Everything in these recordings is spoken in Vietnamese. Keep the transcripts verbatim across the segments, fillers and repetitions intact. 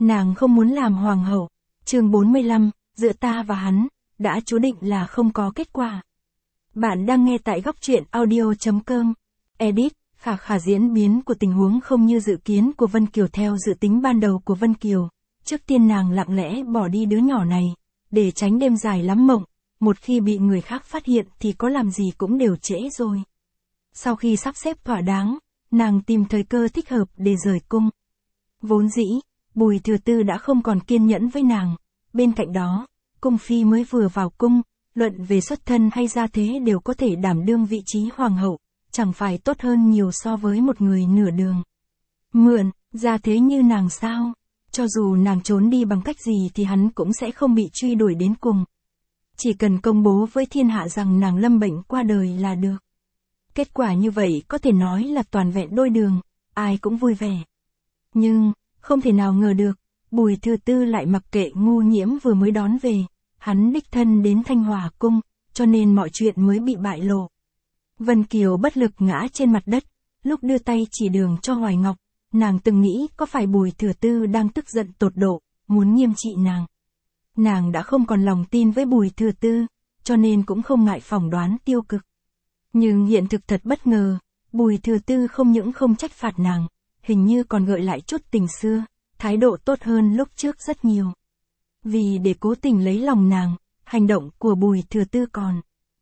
Nàng không muốn làm hoàng hậu. Chương bốn mươi lăm, giữa ta và hắn, đã chú định là không có kết quả. Bạn đang nghe tại góc truyện audio chấm com. Edit, khả khả diễn biến của tình huống không như dự kiến của Vân Kiều. Theo dự tính ban đầu của Vân Kiều, trước tiên nàng lặng lẽ bỏ đi đứa nhỏ này, để tránh đêm dài lắm mộng, một khi bị người khác phát hiện thì có làm gì cũng đều trễ rồi. Sau khi sắp xếp thỏa đáng, nàng tìm thời cơ thích hợp để rời cung. Vốn dĩ, Bùi Thừa Tư đã không còn kiên nhẫn với nàng, bên cạnh đó, cung phi mới vừa vào cung, luận về xuất thân hay gia thế đều có thể đảm đương vị trí hoàng hậu, chẳng phải tốt hơn nhiều so với một người nửa đường. Mượn, gia thế như nàng sao? Cho dù nàng trốn đi bằng cách gì thì hắn cũng sẽ không bị truy đuổi đến cùng. Chỉ cần công bố với thiên hạ rằng nàng lâm bệnh qua đời là được. Kết quả như vậy có thể nói là toàn vẹn đôi đường, ai cũng vui vẻ. Nhưng, không thể nào ngờ được, Bùi Thừa Tư lại mặc kệ Ngu Nhiễm vừa mới đón về, hắn đích thân đến Thanh Hòa cung, cho nên mọi chuyện mới bị bại lộ. Vân Kiều bất lực ngã trên mặt đất, lúc đưa tay chỉ đường cho Hoài Ngọc, nàng từng nghĩ có phải Bùi Thừa Tư đang tức giận tột độ, muốn nghiêm trị nàng. Nàng đã không còn lòng tin với Bùi Thừa Tư, cho nên cũng không ngại phỏng đoán tiêu cực. Nhưng hiện thực thật bất ngờ, Bùi Thừa Tư không những không trách phạt nàng, hình như còn gợi lại chút tình xưa, thái độ tốt hơn lúc trước rất nhiều. Vì để cố tình lấy lòng nàng, hành động của Bùi Thừa Tư còn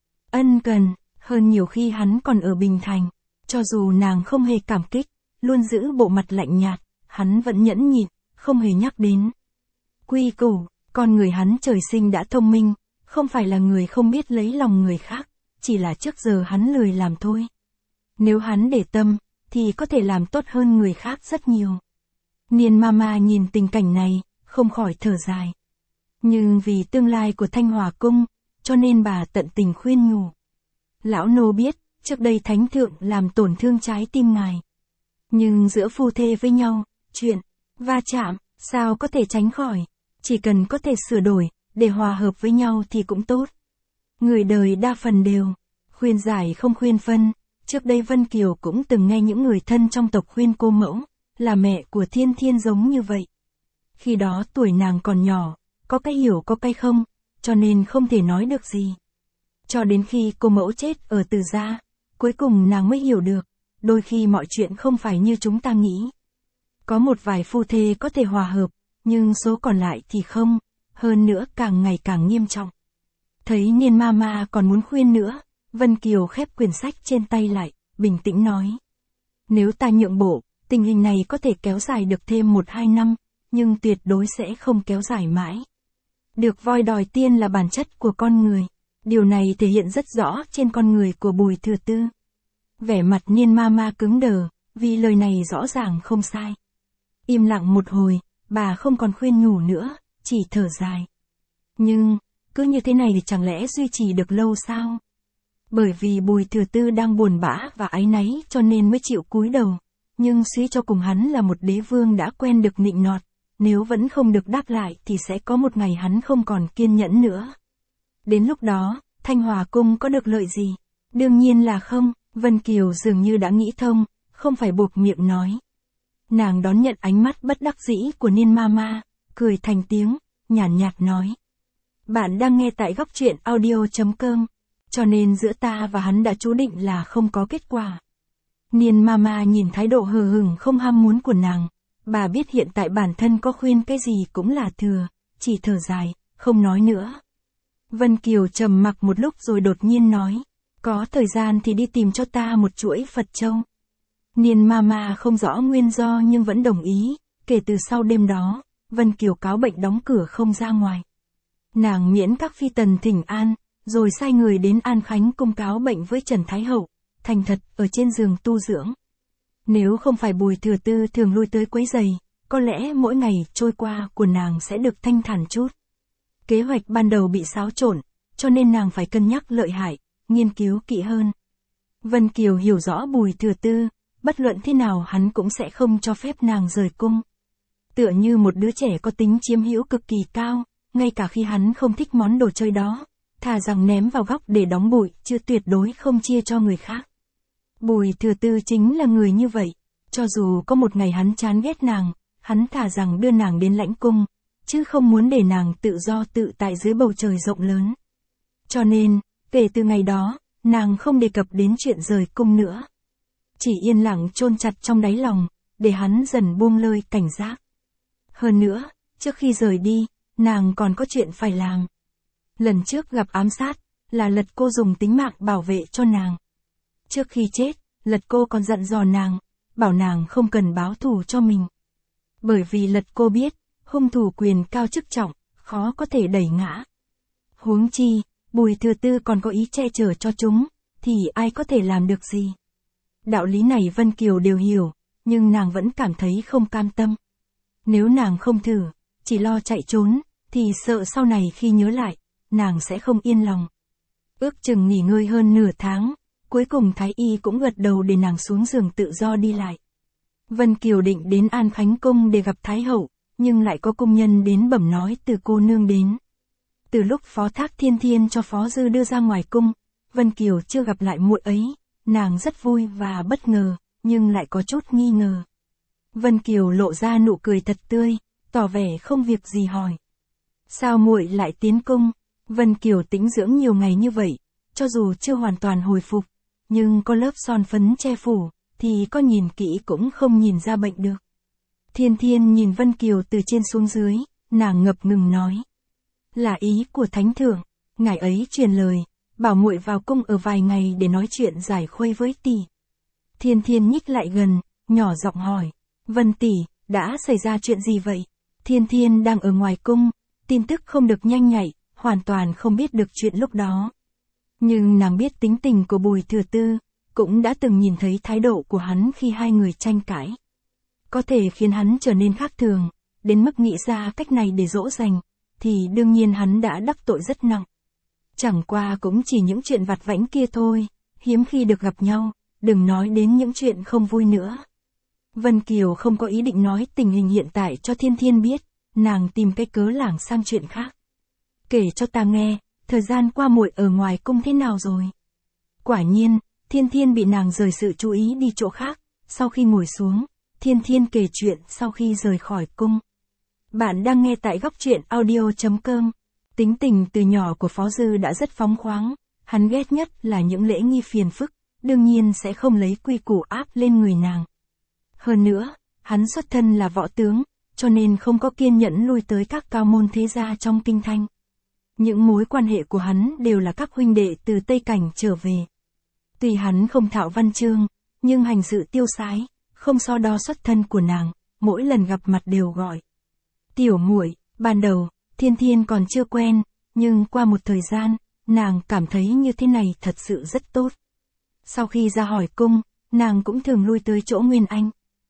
ân cần, hơn nhiều khi hắn còn ở Bình Thành, cho dù nàng không hề cảm kích, luôn giữ bộ mặt lạnh nhạt, hắn vẫn nhẫn nhịn, không hề nhắc đến. Quy củ, con người hắn trời sinh đã thông minh, không phải là người không biết lấy lòng người khác, chỉ là trước giờ hắn lười làm thôi. Nếu hắn để tâm, thì có thể làm tốt hơn người khác rất nhiều. Niên Mama nhìn tình cảnh này, không khỏi thở dài. Nhưng vì tương lai của Thanh Hòa cung, cho nên bà tận tình khuyên nhủ. Lão nô biết, trước đây thánh thượng làm tổn thương trái tim ngài. Nhưng giữa phu thê với nhau, chuyện va chạm, sao có thể tránh khỏi, chỉ cần có thể sửa đổi, để hòa hợp với nhau thì cũng tốt. Người đời đa phần đều khuyên giải không khuyên phân. Trước đây Vân Kiều cũng từng nghe những người thân trong tộc khuyên cô mẫu, là mẹ của Thiên Thiên giống như vậy. Khi đó tuổi nàng còn nhỏ, có cái hiểu có cái không, cho nên không thể nói được gì. Cho đến khi cô mẫu chết ở Từ gia, cuối cùng nàng mới hiểu được, đôi khi mọi chuyện không phải như chúng ta nghĩ. Có một vài phu thê có thể hòa hợp, nhưng số còn lại thì không, hơn nữa càng ngày càng nghiêm trọng. Thấy Niên Mama còn muốn khuyên nữa, Vân Kiều khép quyển sách trên tay lại, bình tĩnh nói. Nếu ta nhượng bộ, tình hình này có thể kéo dài được thêm một hai năm, nhưng tuyệt đối sẽ không kéo dài mãi. Được voi đòi tiên là bản chất của con người, điều này thể hiện rất rõ trên con người của Bùi Thừa Tư. Vẻ mặt Niên Mama cứng đờ, vì lời này rõ ràng không sai. Im lặng một hồi, bà không còn khuyên nhủ nữa, chỉ thở dài. Nhưng, cứ như thế này thì chẳng lẽ duy trì được lâu sao? Bởi vì Bùi Thừa Tư đang buồn bã và áy náy cho nên mới chịu cúi đầu, nhưng suy cho cùng hắn là một đế vương đã quen được nịnh nọt, nếu vẫn không được đáp lại thì sẽ có một ngày hắn không còn kiên nhẫn nữa. Đến lúc đó, Thanh Hòa cung có được lợi gì? Đương nhiên là không, Vân Kiều dường như đã nghĩ thông, không phải buộc miệng nói. Nàng đón nhận ánh mắt bất đắc dĩ của Niên Mama, cười thành tiếng, nhàn nhạt, nhạt nói. Bạn đang nghe tại góc truyện audio chấm com. Cho nên giữa ta và hắn đã chú định là không có kết quả. Niên Mama nhìn thái độ hờ hững không ham muốn của nàng, bà biết hiện tại bản thân có khuyên cái gì cũng là thừa, chỉ thở dài, không nói nữa. Vân Kiều trầm mặc một lúc rồi đột nhiên nói, có thời gian thì đi tìm cho ta một chuỗi Phật châu. Niên Mama không rõ nguyên do nhưng vẫn đồng ý, kể từ sau đêm đó, Vân Kiều cáo bệnh đóng cửa không ra ngoài. Nàng miễn các phi tần thỉnh an, rồi sai người đến An Khánh cung cáo bệnh với Trần Thái Hậu, thành thật ở trên giường tu dưỡng. Nếu không phải Bùi Thừa Tư thường lui tới quấy rầy, có lẽ mỗi ngày trôi qua của nàng sẽ được thanh thản chút. Kế hoạch ban đầu bị xáo trộn, cho nên nàng phải cân nhắc lợi hại, nghiên cứu kỹ hơn. Vân Kiều hiểu rõ Bùi Thừa Tư, bất luận thế nào hắn cũng sẽ không cho phép nàng rời cung. Tựa như một đứa trẻ có tính chiếm hữu cực kỳ cao, ngay cả khi hắn không thích món đồ chơi đó, thà rằng ném vào góc để đóng bụi, chứ tuyệt đối không chia cho người khác. Bùi Thừa Tư chính là người như vậy, cho dù có một ngày hắn chán ghét nàng, hắn thà rằng đưa nàng đến lãnh cung, chứ không muốn để nàng tự do tự tại dưới bầu trời rộng lớn. Cho nên, kể từ ngày đó, nàng không đề cập đến chuyện rời cung nữa. Chỉ yên lặng chôn chặt trong đáy lòng, để hắn dần buông lơi cảnh giác. Hơn nữa, trước khi rời đi, nàng còn có chuyện phải làm. Lần trước gặp ám sát, là Lật Cô dùng tính mạng bảo vệ cho nàng. Trước khi chết, Lật Cô còn dặn dò nàng, bảo nàng không cần báo thù cho mình. Bởi vì Lật Cô biết, hung thủ quyền cao chức trọng, khó có thể đẩy ngã. Huống chi, Bùi Thừa Tư còn có ý che chở cho chúng, thì ai có thể làm được gì. Đạo lý này Vân Kiều đều hiểu, nhưng nàng vẫn cảm thấy không cam tâm. Nếu nàng không thử, chỉ lo chạy trốn, thì sợ sau này khi nhớ lại, nàng sẽ không yên lòng. Ước chừng nghỉ ngơi hơn nửa tháng, cuối cùng Thái Y cũng gật đầu để nàng xuống giường tự do đi lại. Vân Kiều định đến An Khánh Cung để gặp Thái Hậu, nhưng lại có cung nhân đến bẩm nói từ cô nương đến. Từ lúc phó thác Thiên Thiên cho Phó Dư đưa ra ngoài cung, Vân Kiều chưa gặp lại muội ấy, nàng rất vui và bất ngờ, nhưng lại có chút nghi ngờ. Vân Kiều lộ ra nụ cười thật tươi, tỏ vẻ không việc gì hỏi. Sao muội lại tiến cung? Vân Kiều tĩnh dưỡng nhiều ngày như vậy, cho dù chưa hoàn toàn hồi phục, nhưng có lớp son phấn che phủ, thì có nhìn kỹ cũng không nhìn ra bệnh được. Thiên Thiên nhìn Vân Kiều từ trên xuống dưới, nàng ngập ngừng nói. Là ý của Thánh Thượng, ngài ấy truyền lời, bảo muội vào cung ở vài ngày để nói chuyện giải khuây với tỷ. Thiên Thiên nhích lại gần, nhỏ giọng hỏi, Vân tỷ, đã xảy ra chuyện gì vậy? Thiên Thiên đang ở ngoài cung, tin tức không được nhanh nhạy, hoàn toàn không biết được chuyện lúc đó. Nhưng nàng biết tính tình của Bùi Thừa Tư, cũng đã từng nhìn thấy thái độ của hắn khi hai người tranh cãi. Có thể khiến hắn trở nên khác thường, đến mức nghĩ ra cách này để dỗ dành, thì đương nhiên hắn đã đắc tội rất nặng. Chẳng qua cũng chỉ những chuyện vặt vãnh kia thôi, hiếm khi được gặp nhau, đừng nói đến những chuyện không vui nữa. Vân Kiều không có ý định nói tình hình hiện tại cho Thiên Thiên biết, nàng tìm cái cớ lảng sang chuyện khác. Kể cho ta nghe, thời gian qua muội ở ngoài cung thế nào rồi? Quả nhiên, Thiên Thiên bị nàng rời sự chú ý đi chỗ khác, sau khi ngồi xuống, Thiên Thiên kể chuyện sau khi rời khỏi cung. Bạn đang nghe tại góc truyện audio chấm com. Tính tình từ nhỏ của Phó Dư đã rất phóng khoáng, hắn ghét nhất là những lễ nghi phiền phức, đương nhiên sẽ không lấy quy củ áp lên người nàng. Hơn nữa, hắn xuất thân là võ tướng, cho nên không có kiên nhẫn lui tới các cao môn thế gia trong kinh thành. Những mối quan hệ của hắn đều là các huynh đệ từ Tây Cảnh trở về. Tuy hắn không thạo văn chương, nhưng hành sự tiêu sái, không so đo xuất thân của nàng, mỗi lần gặp mặt đều gọi. Tiểu muội, ban đầu, Thiên Thiên còn chưa quen, nhưng qua một thời gian, nàng cảm thấy như thế này thật sự rất tốt. Sau khi ra hỏi cung, nàng cũng thường lui tới chỗ Nguyên Anh.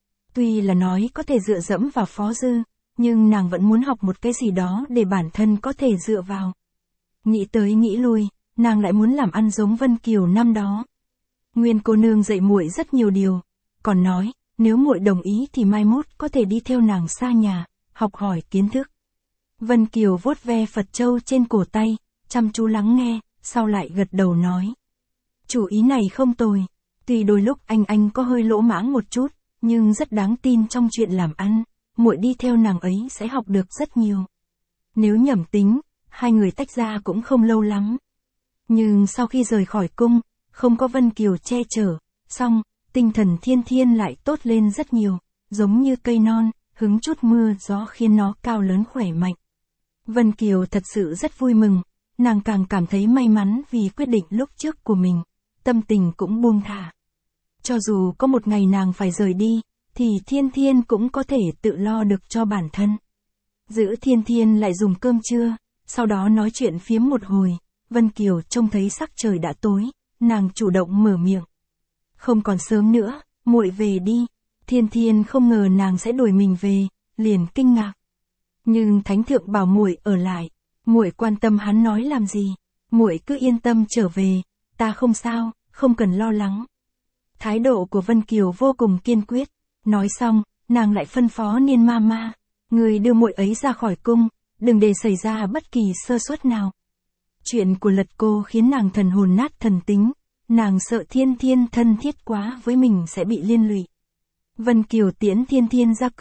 Tuy là nói có thể dựa dẫm vào Phó Dư, nhưng nàng vẫn muốn học một cái gì đó để bản thân có thể dựa vào. Nghĩ tới nghĩ lui, nàng lại muốn làm ăn giống Vân Kiều năm đó. Nguyên cô nương dạy muội rất nhiều điều, còn nói, nếu muội đồng ý thì mai mốt có thể đi theo nàng xa nhà, học hỏi kiến thức. Vân Kiều vuốt ve Phật châu trên cổ tay, chăm chú lắng nghe, sau lại gật đầu nói. Chủ ý này không tồi, tuy đôi lúc anh anh có hơi lỗ mãng một chút, nhưng rất đáng tin trong chuyện làm ăn, muội đi theo nàng ấy sẽ học được rất nhiều. Nếu nhẩm tính, hai người tách ra cũng không lâu lắm. Nhưng sau khi rời khỏi cung, không có Vân Kiều che chở, xong, tinh thần Thiên Thiên lại tốt lên rất nhiều, giống như cây non, hứng chút mưa gió khiến nó cao lớn khỏe mạnh. Vân Kiều thật sự rất vui mừng, nàng càng cảm thấy may mắn vì quyết định lúc trước của mình, tâm tình cũng buông thả. Cho dù có một ngày nàng phải rời đi, thì Thiên Thiên cũng có thể tự lo được cho bản thân. Giữ Thiên Thiên lại dùng cơm trưa, sau đó nói chuyện phiếm một hồi, Vân Kiều trông thấy sắc trời đã tối, nàng chủ động mở miệng. Không còn sớm nữa, muội về đi. Thiên Thiên không ngờ nàng sẽ đuổi mình về, liền kinh ngạc. Nhưng Thánh Thượng bảo muội ở lại, muội quan tâm hắn nói làm gì? Muội cứ yên tâm trở về, ta không sao, không cần lo lắng. Thái độ của Vân Kiều vô cùng kiên quyết, nói xong, nàng lại phân phó Niên ma ma, người đưa muội ấy ra khỏi cung, đừng để xảy ra bất kỳ sơ suất nào. Chuyện của Lật Cô khiến nàng thần hồn nát thần tính, nàng sợ Thiên Thiên thân thiết quá với mình sẽ bị liên lụy. Vân Kiều tiễn Thiên Thiên ra cửa,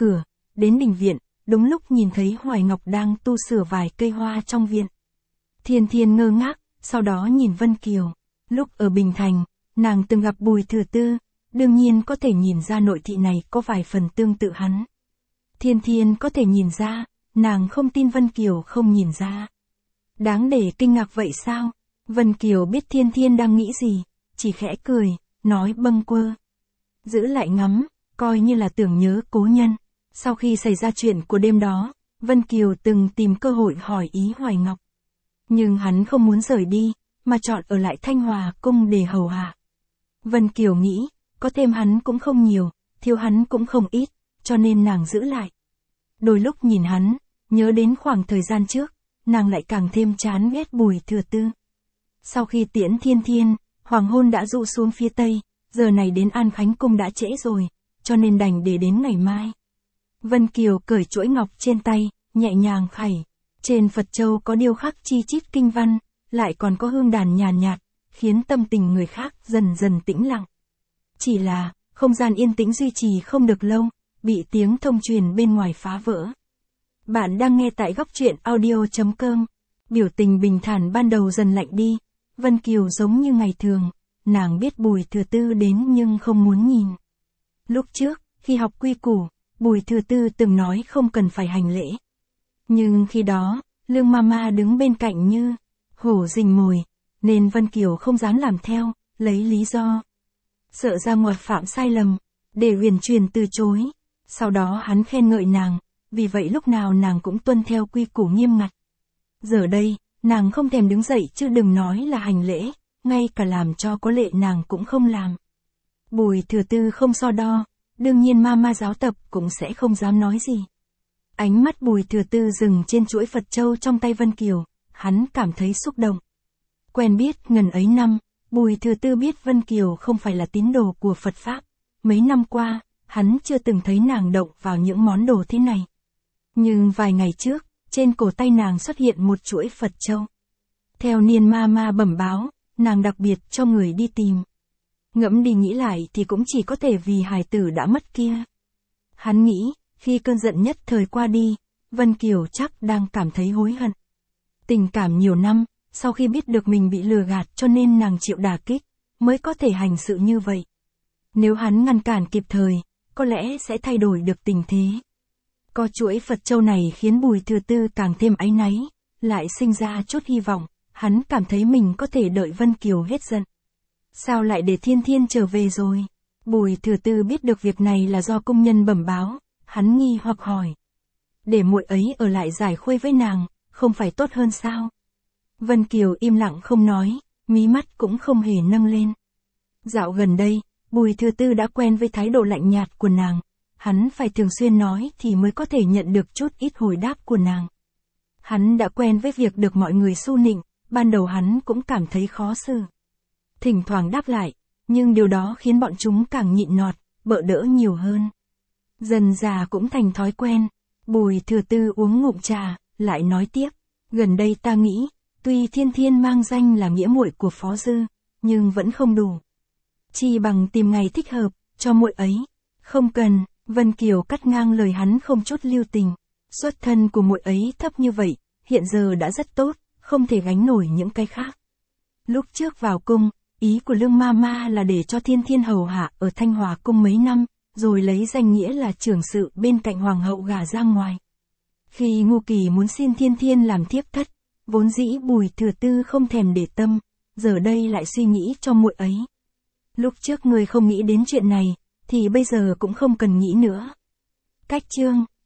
đến đình viện, đúng lúc nhìn thấy Hoài Ngọc đang tu sửa vài cây hoa trong viện. Thiên Thiên ngơ ngác, sau đó nhìn Vân Kiều. Lúc ở Bình Thành, nàng từng gặp Bùi Thừa Tư, đương nhiên có thể nhìn ra nội thị này có vài phần tương tự hắn. Thiên Thiên có thể nhìn ra, nàng không tin Vân Kiều không nhìn ra. Đáng để kinh ngạc vậy sao? Vân Kiều biết Thiên Thiên đang nghĩ gì, chỉ khẽ cười, nói bâng quơ. Giữ lại ngắm, coi như là tưởng nhớ cố nhân. Sau khi xảy ra chuyện của đêm đó, Vân Kiều từng tìm cơ hội hỏi ý Hoài Ngọc. Nhưng hắn không muốn rời đi, mà chọn ở lại Thanh Hòa cung để hầu hạ. Vân Kiều nghĩ, có thêm hắn cũng không nhiều, thiếu hắn cũng không ít, cho nên nàng giữ lại. Đôi lúc nhìn hắn, nhớ đến khoảng thời gian trước, nàng lại càng thêm chán ghét Bùi Thừa Tư. Sau khi tiễn Thiên Thiên, hoàng hôn đã dụ xuống phía tây, giờ này đến An Khánh cung đã trễ rồi, cho nên đành để đến ngày mai. Vân Kiều cởi chuỗi ngọc trên tay, nhẹ nhàng khẩy. Trên Phật châu có điêu khắc chi chít kinh văn, lại còn có hương đàn nhàn nhạt, khiến tâm tình người khác dần dần tĩnh lặng. Chỉ là, không gian yên tĩnh duy trì không được lâu, bị tiếng thông truyền bên ngoài phá vỡ. Bạn đang nghe tại góc truyện audio chấm com. Biểu tình bình thản ban đầu dần lạnh đi. Vân Kiều giống như ngày thường, nàng biết Bùi Thừa Tư đến nhưng không muốn nhìn. Lúc trước, khi học quy củ, Bùi Thừa Tư từng nói không cần phải hành lễ. Nhưng khi đó, Lương Mama đứng bên cạnh như hổ rình mồi, nên Vân Kiều không dám làm theo, lấy lý do sợ ra ngoài phạm sai lầm, để huyền truyền từ chối. Sau đó hắn khen ngợi nàng, vì vậy lúc nào nàng cũng tuân theo quy củ nghiêm ngặt. Giờ đây, nàng không thèm đứng dậy chứ đừng nói là hành lễ, ngay cả làm cho có lệ nàng cũng không làm. Bùi Thừa Tư không so đo, đương nhiên Mama giáo tập cũng sẽ không dám nói gì. Ánh mắt Bùi Thừa Tư dừng trên chuỗi Phật châu trong tay Vân Kiều, hắn cảm thấy xúc động. Quen biết ngần ấy năm, Bùi Thừa Tư biết Vân Kiều không phải là tín đồ của Phật Pháp. Mấy năm qua, hắn chưa từng thấy nàng động vào những món đồ thế này. Nhưng vài ngày trước, trên cổ tay nàng xuất hiện một chuỗi Phật châu. Theo Niên Mama bẩm báo, nàng đặc biệt cho người đi tìm. Ngẫm đi nghĩ lại thì cũng chỉ có thể vì hài tử đã mất kia. Hắn nghĩ, khi cơn giận nhất thời qua đi, Vân Kiều chắc đang cảm thấy hối hận. Tình cảm nhiều năm, sau khi biết được mình bị lừa gạt cho nên nàng chịu đả kích, mới có thể hành sự như vậy. Nếu hắn ngăn cản kịp thời, có lẽ sẽ thay đổi được tình thế. Có chuỗi Phật châu này khiến Bùi Thừa Tư càng thêm áy náy, lại sinh ra chút hy vọng, hắn cảm thấy mình có thể đợi Vân Kiều hết giận. Sao lại để Thiên Thiên trở về rồi? Bùi Thừa Tư biết được việc này là do công nhân bẩm báo, hắn nghi hoặc hỏi. Để muội ấy ở lại giải khuây với nàng, không phải tốt hơn sao? Vân Kiều im lặng không nói, mí mắt cũng không hề nâng lên. Dạo gần đây, Bùi Thừa Tư đã quen với thái độ lạnh nhạt của nàng, hắn phải thường xuyên nói thì mới có thể nhận được chút ít hồi đáp của nàng. Hắn đã quen với việc được mọi người su nịnh, ban đầu hắn cũng cảm thấy khó xử. Thỉnh thoảng đáp lại, nhưng điều đó khiến bọn chúng càng nhịn nọt, bợ đỡ nhiều hơn. Dần già cũng thành thói quen, Bùi Thừa Tư uống ngụm trà, lại nói tiếp, gần đây ta nghĩ, tuy Thiên Thiên mang danh là nghĩa muội của Phó Dư, nhưng vẫn không đủ. Chi bằng tìm ngày thích hợp, cho muội ấy. Không cần, Vân Kiều cắt ngang lời hắn không chút lưu tình. Xuất thân của muội ấy thấp như vậy, hiện giờ đã rất tốt, không thể gánh nổi những cái khác. Lúc trước vào cung, ý của Lương Mama là để cho Thiên Thiên hầu hạ ở Thanh Hòa cung mấy năm, rồi lấy danh nghĩa là trưởng sự bên cạnh hoàng hậu gả ra ngoài. Khi Ngô Kỳ muốn xin Thiên Thiên làm thiếp thất, vốn dĩ Bùi Thừa Tư không thèm để tâm, giờ đây lại suy nghĩ cho muội ấy. Lúc trước người không nghĩ đến chuyện này, thì bây giờ cũng không cần nghĩ nữa. Cách chương